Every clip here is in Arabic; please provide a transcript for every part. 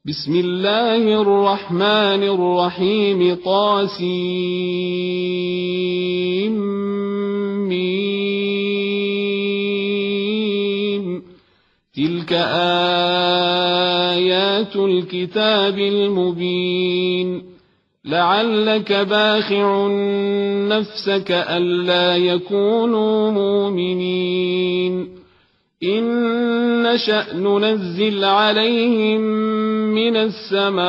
بسم الله الرحمن الرحيم طاسيم تلك آيات الكتاب المبين لعلك باخع نفسك ألا يكونوا مؤمنين إن نشأ ننزل عليهم من السماء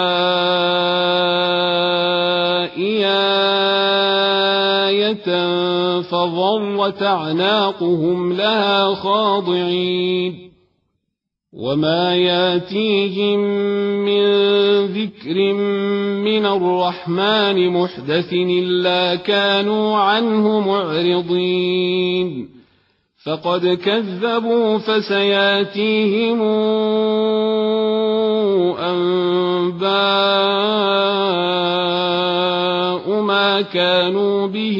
آية فظلت أعناقهم لها خاضعين وما ياتيهم من ذكر من الرحمن محدث إلا كانوا عنه معرضين فقد كذبوا فسياتيهم أنباء ما كانوا به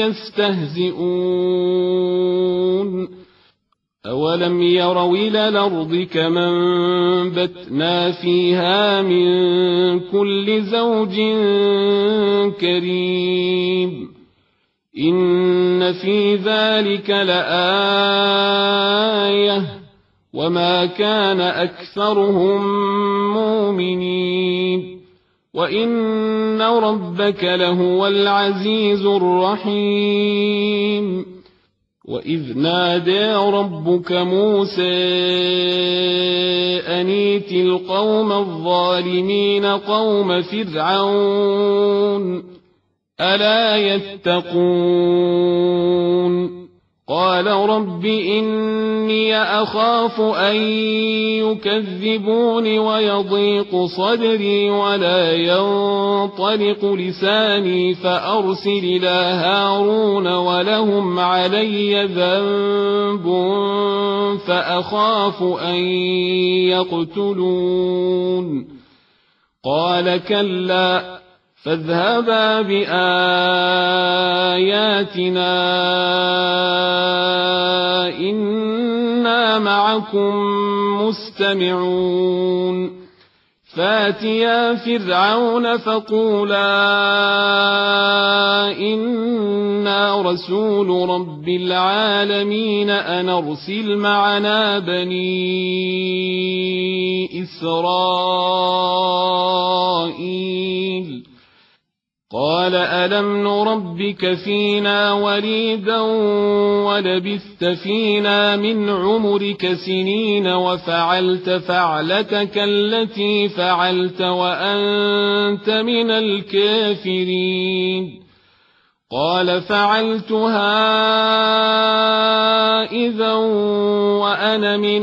يستهزئون أولم يروا إلى الأرض كما أنبتنا فيها من كل زوج كريم إن في ذلك لآية وما كان أكثرهم مؤمنين وإن ربك لهو العزيز الرحيم وإذ نادى ربك موسى أن ائت القوم الظالمين قوم فرعون ألا يتقون قال رب إني أخاف أن يكذبون ويضيق صدري ولا ينطلق لساني فأرسل إلى هارون ولهم علي ذنب فأخاف أن يقتلون قال كلا فاذهبا بآياتنا إنا معكم مستمعون فاتيا فرعون فقولا إنا رسول رب العالمين أن أرسل معنا بني إسرائيل قال ألم نربك فينا وليدا ولبثت فينا من عمرك سنين وفعلت فعلتك التي فعلت وأنت من الكافرين قال فعلتها إذا وأنا من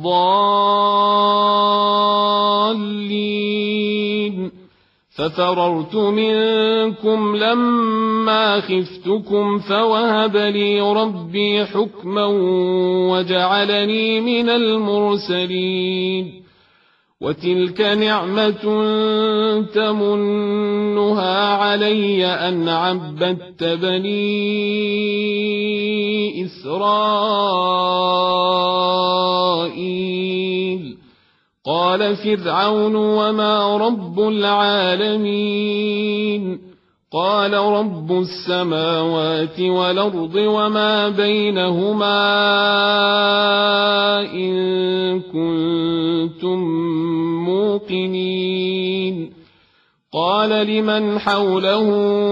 الضالين ففررت منكم لما خفتكم فوهب لي ربي حكما وجعلني من المرسلين وتلك نعمة تمنها علي أن عبدت بني إسرائيل قال فرعون وما رب العالمين قال رب السماوات والأرض وما بينهما إن كنتم موقنين قال لمن حوله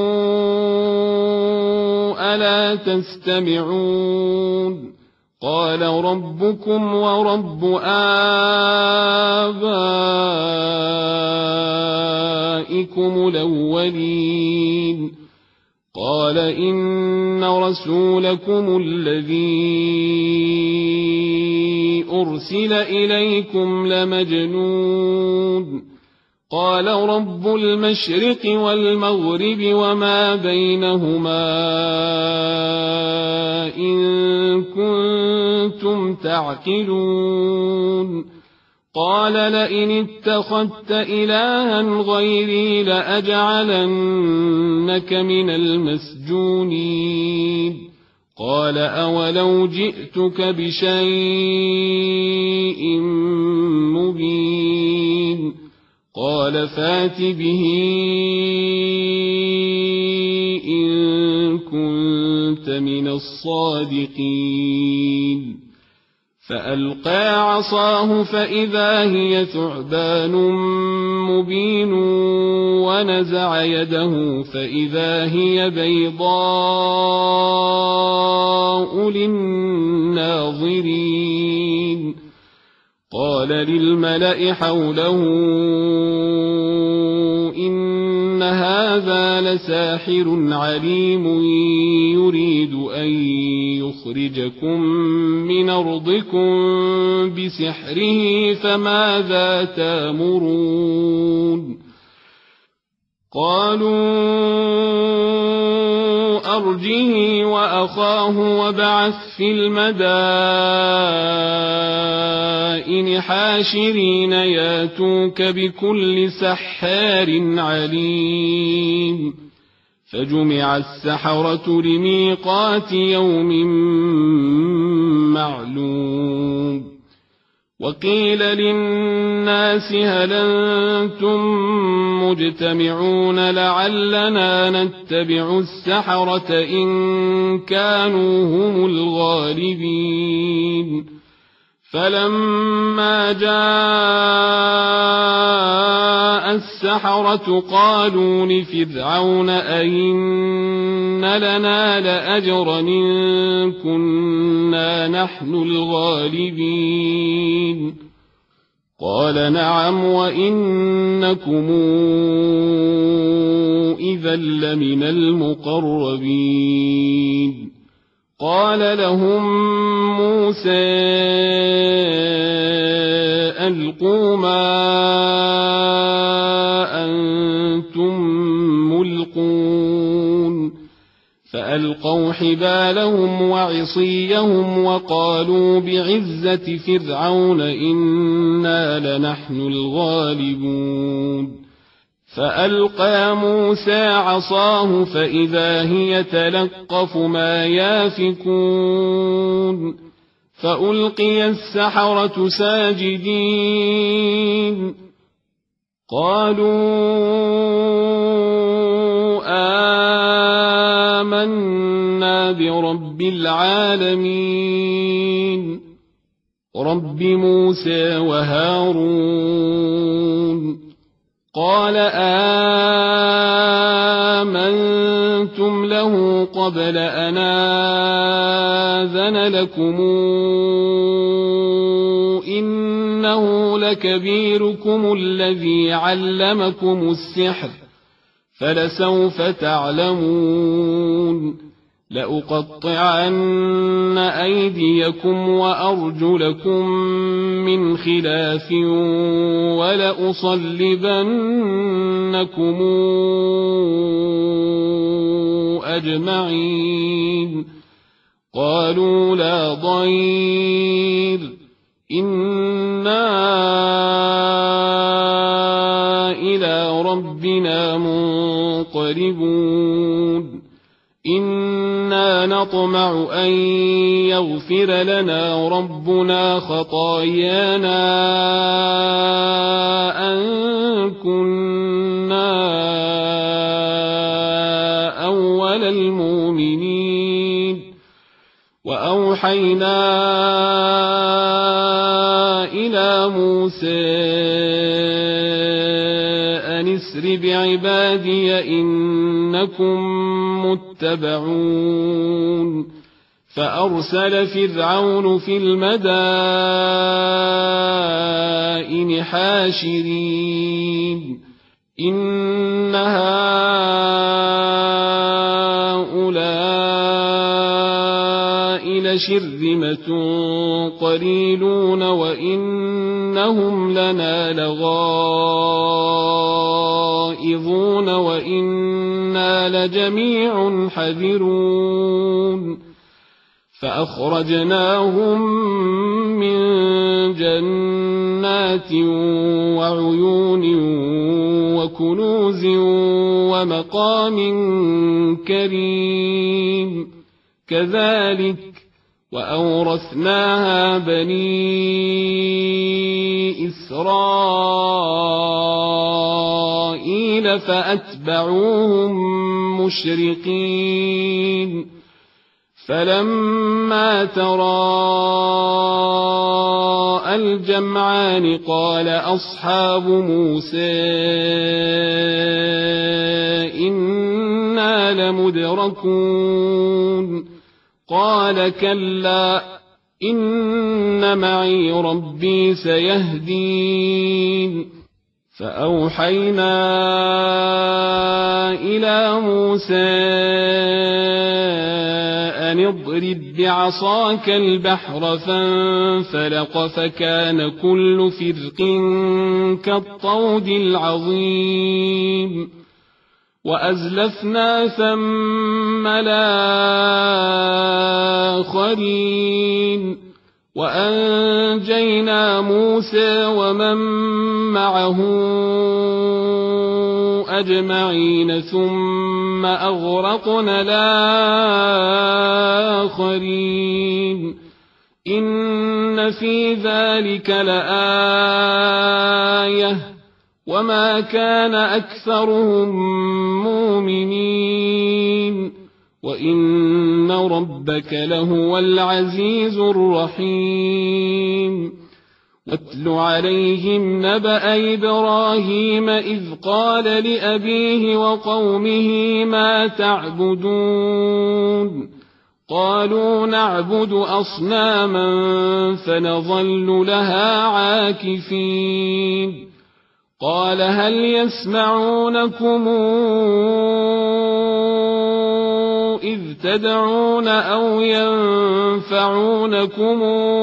ألا تستمعون قال ربكم ورب آبائكم الأولين قال إن رسولكم الذي أرسل إليكم لمجنون قال رب المشرق والمغرب وما بينهما إن كنتم تعقلون قال لئن اتخذت إلها غيري لأجعلنك من المسجونين قال أولو جئتك بشيء مبين قال فات به إن كنت من الصادقين فألقى عصاه فإذا هي ثعبان مبين ونزع يده فإذا هي بيضاء للناظرين قال للملأ حوله إن هذا لساحر عليم يريد أن يخرجكم من أرضكم بسحره فماذا تأمرون قالوا أرجه وأخاه وابعث في المدائن حاشرين ياتوك بكل سحار عليم فجمع السحرة لميقات يوم معلوم وقيل للناس هل أنتم مجتمعون لعلنا نتبع السحرة إن كانوا هم الغالبين فلما جاء السحرة قالوا لفرعون أئن لنا لأجرا إن كنا نحن الغالبين قال نعم وإنكم إذا لمن المقربين قال لهم موسى ألقوا ما أنتم ملقون فألقوا حبالهم وعصيهم وقالوا بعزة فرعون إنا لنحن الغالبون فألقى موسى عصاه فإذا هي تلقف ما يافكون فألقي السحرة ساجدين قالوا آمنا برب العالمين رب موسى وهارون قال آمنتم له قبل أن آذن لكم إنه لكبيركم الذي علمكم السحر فلسوف تعلمون لأقطعن أيديكم وأرجلكم من خلاف ولأصلبنكم أجمعين قالوا لا ضير إنا إلى ربنا منقلبون إنا نطمع أن يغفر لنا ربنا خطايانا أن كنا أول المؤمنين وأوحينا إلى موسى أن اسر بعبادي إنكم متبعون فأرسل فرعون في المدائن حاشرين إن هؤلاء لشرذمة قليلون وإنهم لنا لغائظون وإنا لجميع حذرون فأخرجناهم من جنات وعيون وكنوز ومقام كريم كذلك وأورثناها بني إسرائيل السبيل فأتبعوهم مشرقين فلما تراءى الجمعان قال أصحاب موسى إنا لمدركون قال كلا إن معي ربي سيهدين فأوحينا إلى موسى أن اضرب بعصاك البحر فانفلق فكان كل فرق كالطود العظيم وأزلفنا ثم الآخرين وأنجينا موسى ومن معه أجمعين ثم أغرقنا الآخرين إن في ذلك لآية وما كان أكثرهم مؤمنين وإن ربك لهو العزيز الرحيم واتل عليهم نبأ إبراهيم إذ قال لأبيه وقومه ما تعبدون قالوا نعبد أصناما فنظل لها عاكفين قال هل يسمعونكم إذ تدعون أو ينفعونكم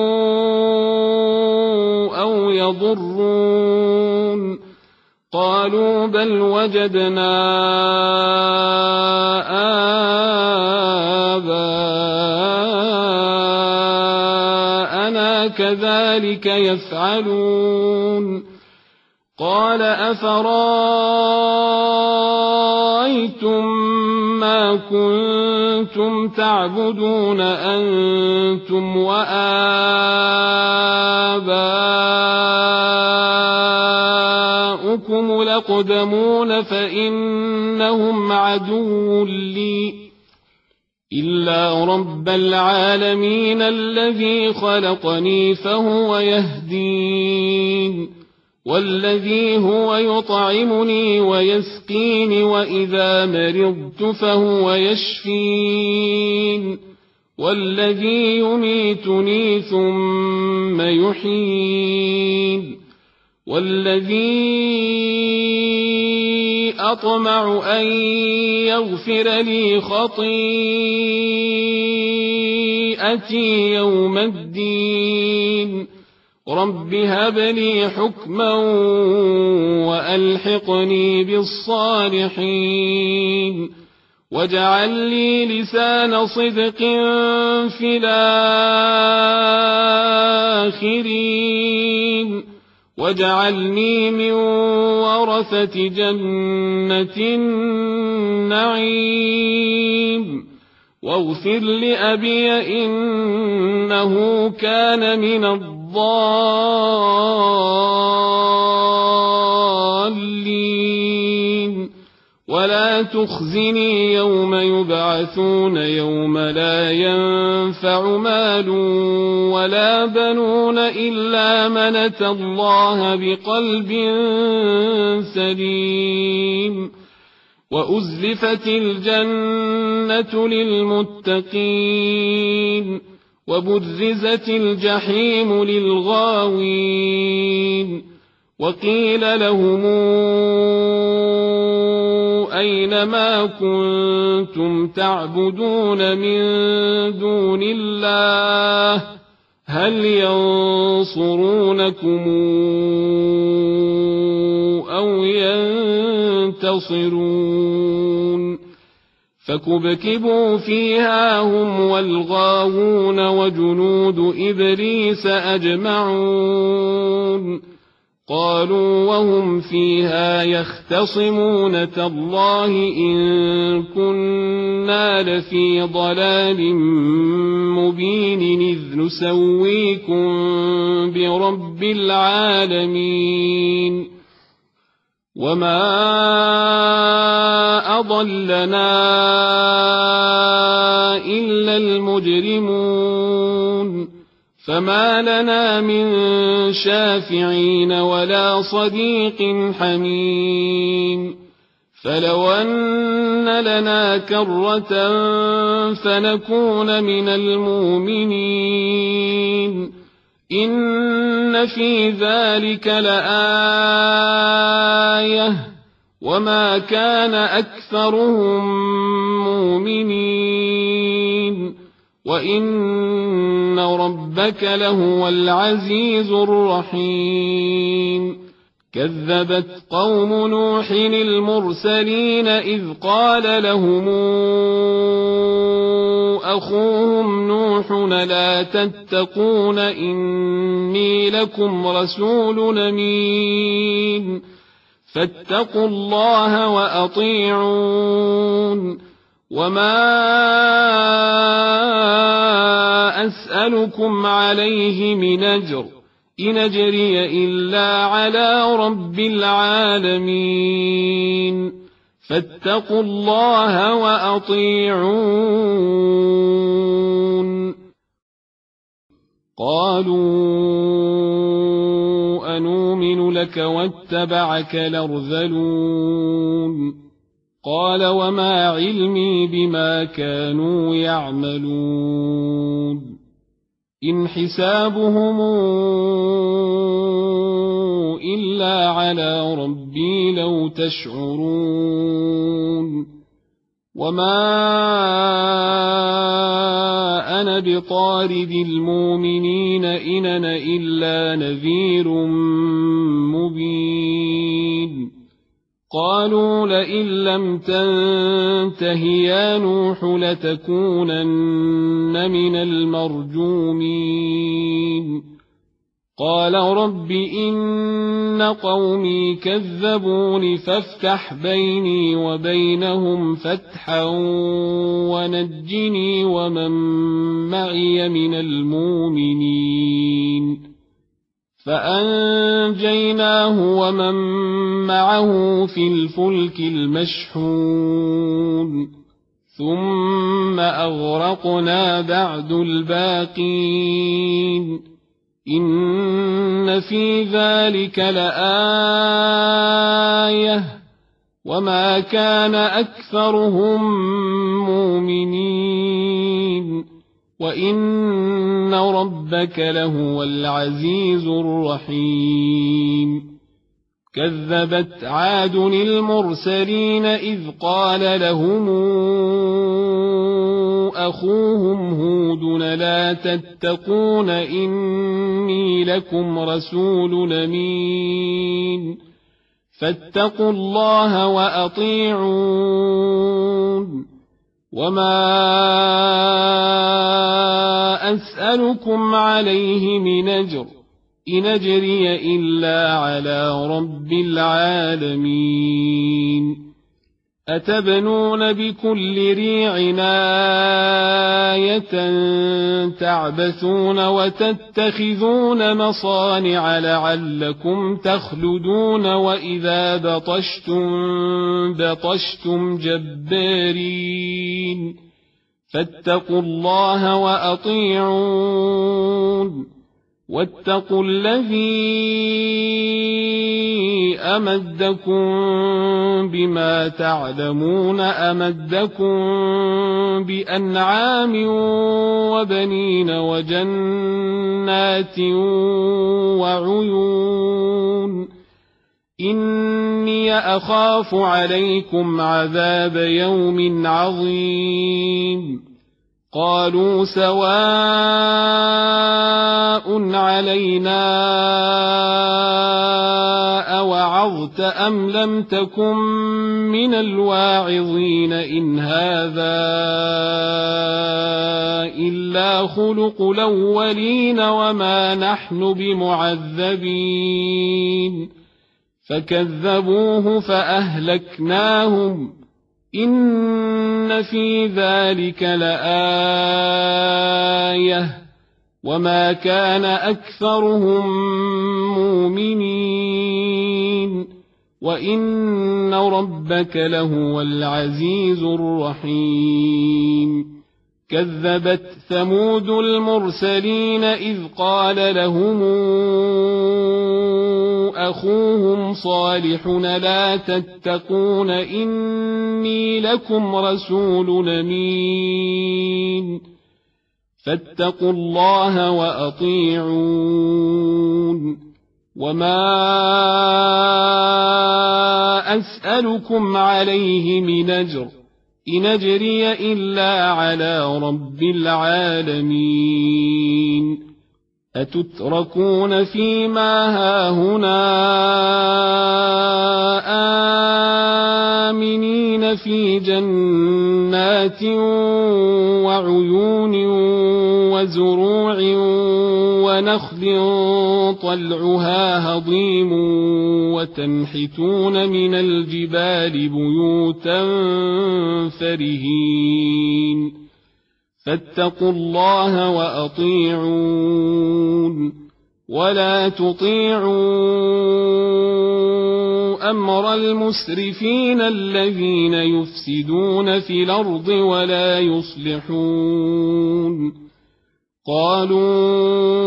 أو يضرون قالوا بل وجدنا آباءنا كذلك يفعلون قال أفرأيتم ما كنتم تعبدون أنتم وآباؤكم الأقدمون فإنهم عدو لي إلا رب العالمين الذي خلقني فهو يهدين والذي هو يطعمني ويسقين وإذا مرضت فهو يشفين والذي يميتني ثم يحيين والذي أطمع أن يغفر لي خطيئتي يوم الدين رب هب لي حكما وألحقني بالصالحين واجعل لي لسان صدق في الآخرين واجعلني من ورثة جنة النعيم واغفر لأبي إنه كان من الضالين ولا تخزني يوم يبعثون يوم لا ينفع مال ولا بنون إلا من أتى الله بقلب سليم وأزلفت الجنة للمتقين وبرزت الجحيم للغاوين وقيل لهم أين ما كنتم تعبدون من دون الله هل ينصرونكم أو ينتصرون فكبكبوا فيها هم والغاوون وجنود إبليس أجمعون قالوا وهم فيها يختصمون تالله إن كنا لفي ضلال مبين إذ نسويكم برب العالمين وما أضلنا إلا المجرمون فما لنا من شافعين ولا صديق حميم فلو أن لنا كرة فنكون من المؤمنين إن في ذلك لآية وما كان أكثرهم مؤمنين وإن ربك لهو العزيز الرحيم كذبت قوم نوح المرسلين إذ قال لهم أخوهم نوح لا تتقون إني لكم رسول أمين فاتقوا الله وأطيعون وما أسألكم عليه من أجر إن أجري إلا على رب العالمين فاتقوا الله وأطيعون قالوا أنؤمن لك واتبعك الأرذلون قال وما علمي بما كانوا يعملون إن حسابهم إلا على ربي لو تشعرون وما أنا بطارد المؤمنين إن أنا إلا نذير مبين قالوا لئن لم تنته يا نوح لتكونن من المرجومين قال رب إن قومي كذبون فافتح بيني وبينهم فتحا ونجني ومن معي من المؤمنين فأنجيناه ومن معه في الفلك المشحون ثم أغرقنا بعد الباقين إن في ذلك لآية وما كان أكثرهم مؤمنين وإن ربك لهو العزيز الرحيم كذبت عاد المرسلين إذ قال لهم أخوهم هود لا تتقون إني لكم رسول أمين فاتقوا الله وأطيعون وما أسألكم عليه من أجر إن أجري إلا على رب العالمين أتبنون بكل ريع آية تعبثون وتتخذون مصانع لعلكم تخلدون وإذا بطشتم جبارين فاتقوا الله وأطيعون واتقوا الذي أمدكم بما تعلمون أمدكم بأنعام وبنين وجنات وعيون إني أخاف عليكم عذاب يوم عظيم قالوا سواء علينا أوعظت أم لم تكن من الواعظين إن هذا إلا خلق الأولين وما نحن بمعذبين فكذبوه فأهلكناهم إن في ذلك لآية وما كان أكثرهم مؤمنين وإن ربك لهو العزيز الرحيم كذبت ثمود المرسلين إذ قال لهم أخوهم صالح لا تتقون إني لكم رسول أمين فاتقوا الله وأطيعون وما أسألكم عليه من أجر إن أجري إلا على رب العالمين أتتركون فيما هاهنا آمنين في جنات وعيون وزروع ونخل طلعها هضيم وتنحتون من الجبال بيوتا فرهين فاتقوا الله وأطيعون ولا تطيعوا أمر المسرفين الذين يفسدون في الأرض ولا يصلحون قالوا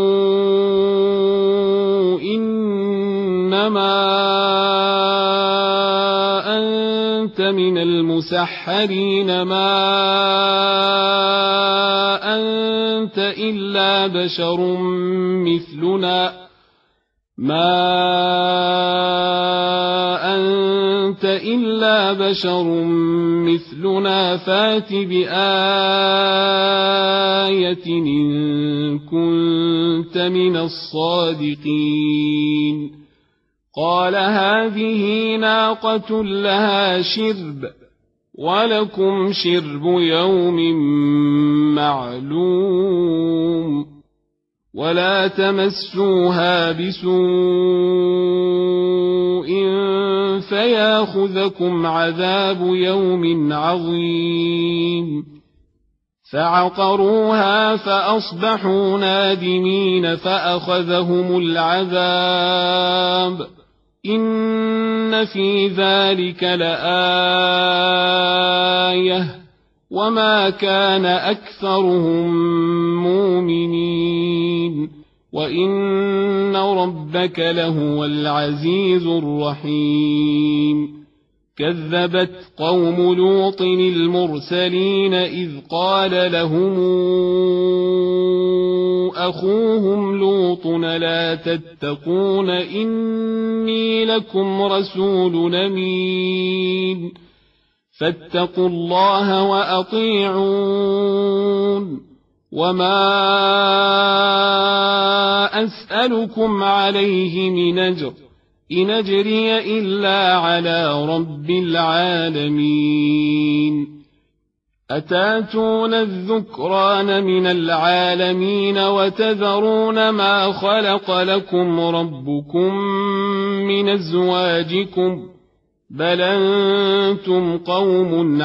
إنما أنت من المسحرين ما أنت إلا بشر مثلنا فات بآية إن كنت من الصادقين قال هذه ناقة لها شرب ولكم شرب يوم معلوم ولا تمسوها بسوء فياخذكم عذاب يوم عظيم فعقروها فأصبحوا نادمين فأخذهم العذاب إن في ذلك لآية وما كان أكثرهم مؤمنين وإن ربك لهو العزيز الرحيم كذبت قوم لوط المرسلين إذ قال لهم أخوهم لوط لا تتقون إني لكم رسول أمين فاتقوا الله وأطيعون وما أسألكم عليه من أجر إن أجري إلا على رب العالمين أتاتون الذكران من العالمين وتذرون ما خلق لكم ربكم من أزواجكم بل أنتم قوم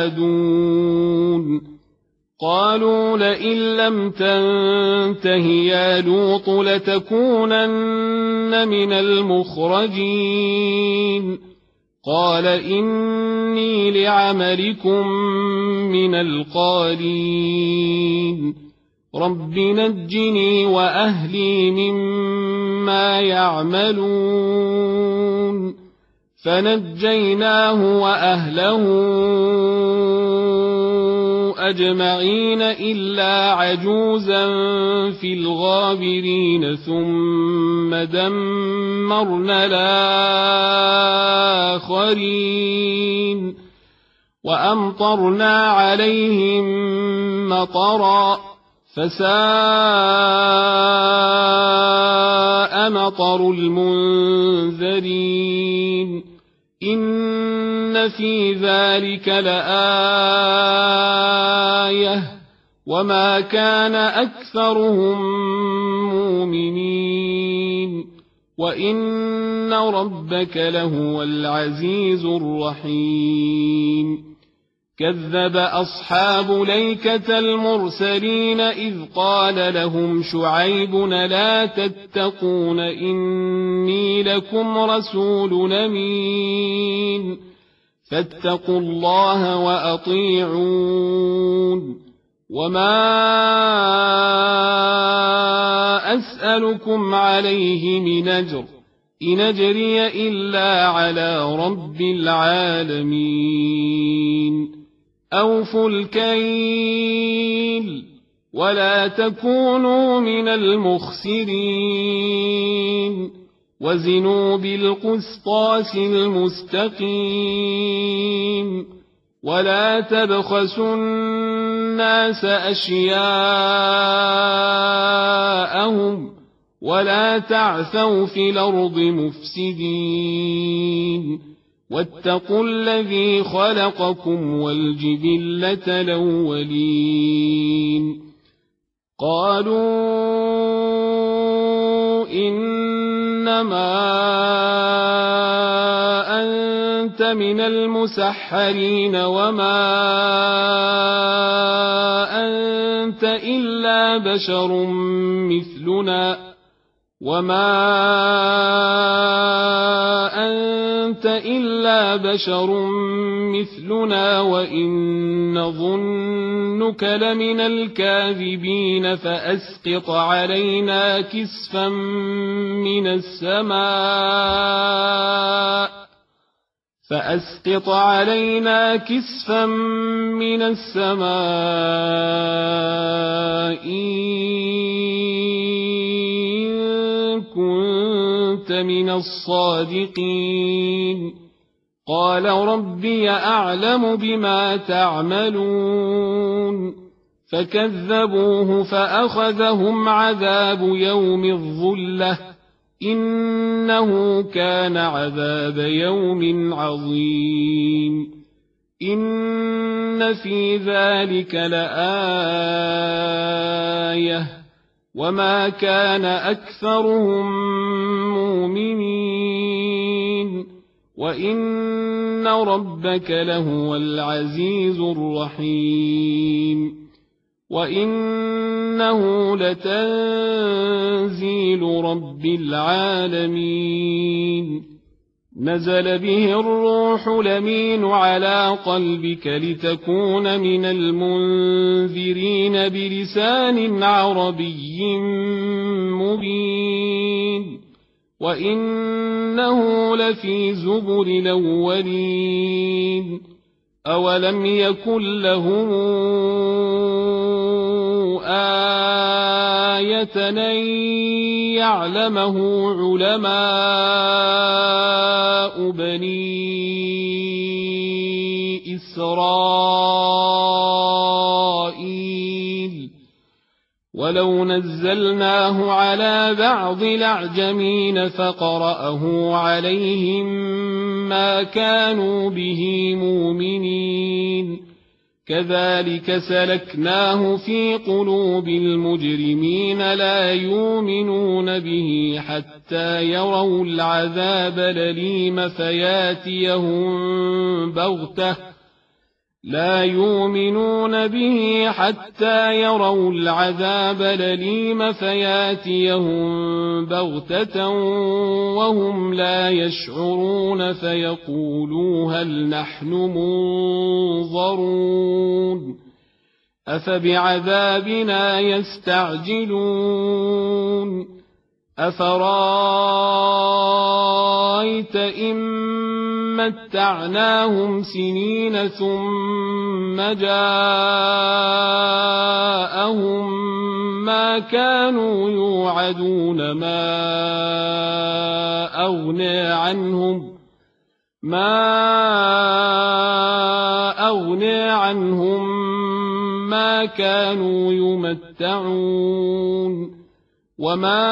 عادون قالوا لئن لم تنته يا لوط لتكونن من المخرجين قال إني لعملكم من القالين رب نجني وأهلي مما يعملون فنجيناه وأهله أجمعين إلا عجوزا في الغابرين ثم دمرنا الآخرين وأمطرنا عليهم مطرا فساء مطر المنذرين إن في ذلك لآية وما كان أكثرهم مؤمنين وإن ربك لهو العزيز الرحيم كذب أصحاب ليكة المرسلين إذ قال لهم شعيب لا تتقون إني لكم رسول أمين فاتقوا الله وأطيعون وما أسألكم عليه من أجر إن أجري إلا على رب العالمين أوفوا الكيل ولا تكونوا من المخسرين وزنوا بالقسطاس المستقيم ولا تبخسوا الناس أشياءهم ولا تعثوا في الأرض مفسدين واتقوا الذي خلقكم والجبلة الأولين قالوا إنما أنت من المسحرين وما أنت إلا بشر مثلنا وإن نظنك لمن الكاذبين فأسقط علينا كسفا من السماء إن كنت من الصادقين قال ربي أعلم بما تعملون فكذبوه فأخذهم عذاب يوم الظلة إنه كان عذاب يوم عظيم إن في ذلك لآية وما كان أكثرهم مؤمنين وإن ربك لهو العزيز الرحيم وإنه لتنزيل رب العالمين نزل به الروح الأمين على قلبك لتكون من المنذرين بلسان عربي مبين وإنه لفي زبر الأولين أولم يكن لهم آية أن يعلمه علماء بني إسرائيل ولو نزلناه على بعض الأعجمين فقرأه عليهم ما كانوا به مؤمنين كذلك سلكناه في قلوب المجرمين لا يؤمنون به حتى يروا العذاب الأليم فياتيهم بغتة وهم لا يشعرون فيقولوا هل نحن منظرون أفبعذابنا يستعجلون أفرأيت إن متعناهم سنين ثم جاءهم ما كانوا يوعدون ما أغنى عنهم ما كانوا يمتعون وما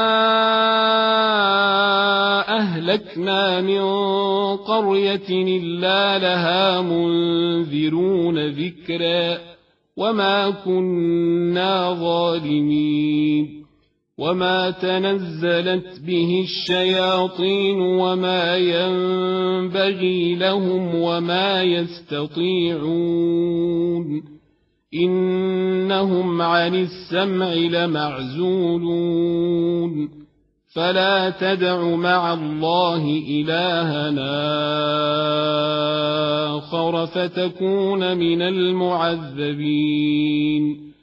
أهلكنا من قرية إلا لها منذرون ذكرا وما كنا ظالمين وما تنزلت به الشياطين وما ينبغي لهم وما يستطيعون إنهم عن السمع لمعزولون فلا تدع مع الله إلهنا آخر فتكون من المعذبين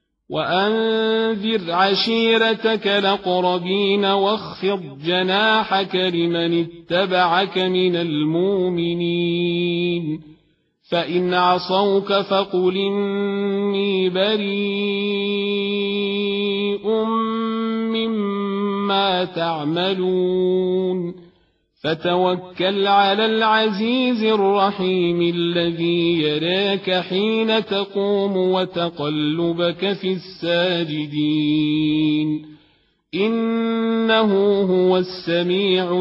وأنذر عشيرتك الأقربين واخفض جناحك لمن اتبعك من المؤمنين فإن عصوك فقل إني بريء مما تعملون فتوكل على العزيز الرحيم الذي يراك حين تقوم وتقلبك في الساجدين إنه هو السميع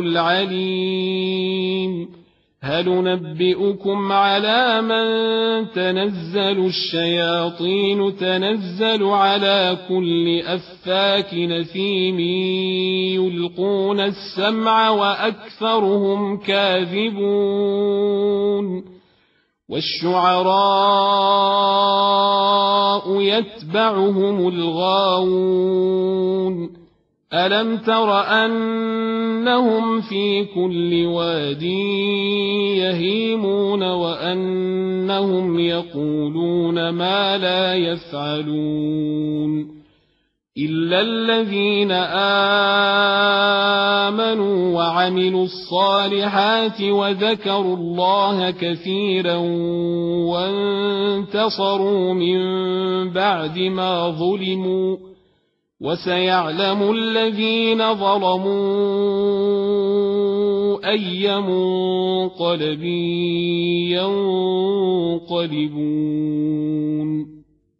العليم هل ننبئكم على من تنزل الشياطين تنزل على كل أفاك نثيم يلقون السمع وأكثرهم كاذبون والشعراء يتبعهم الغاوون ألم تر أنهم في كل واد يهيمون وأنهم يقولون ما لا يفعلون إلا الذين آمنوا وعملوا الصالحات وذكروا الله كثيرا وانتصروا من بعد ما ظلموا وسيعلم الذين ظلموا أي منقلب ينقلبون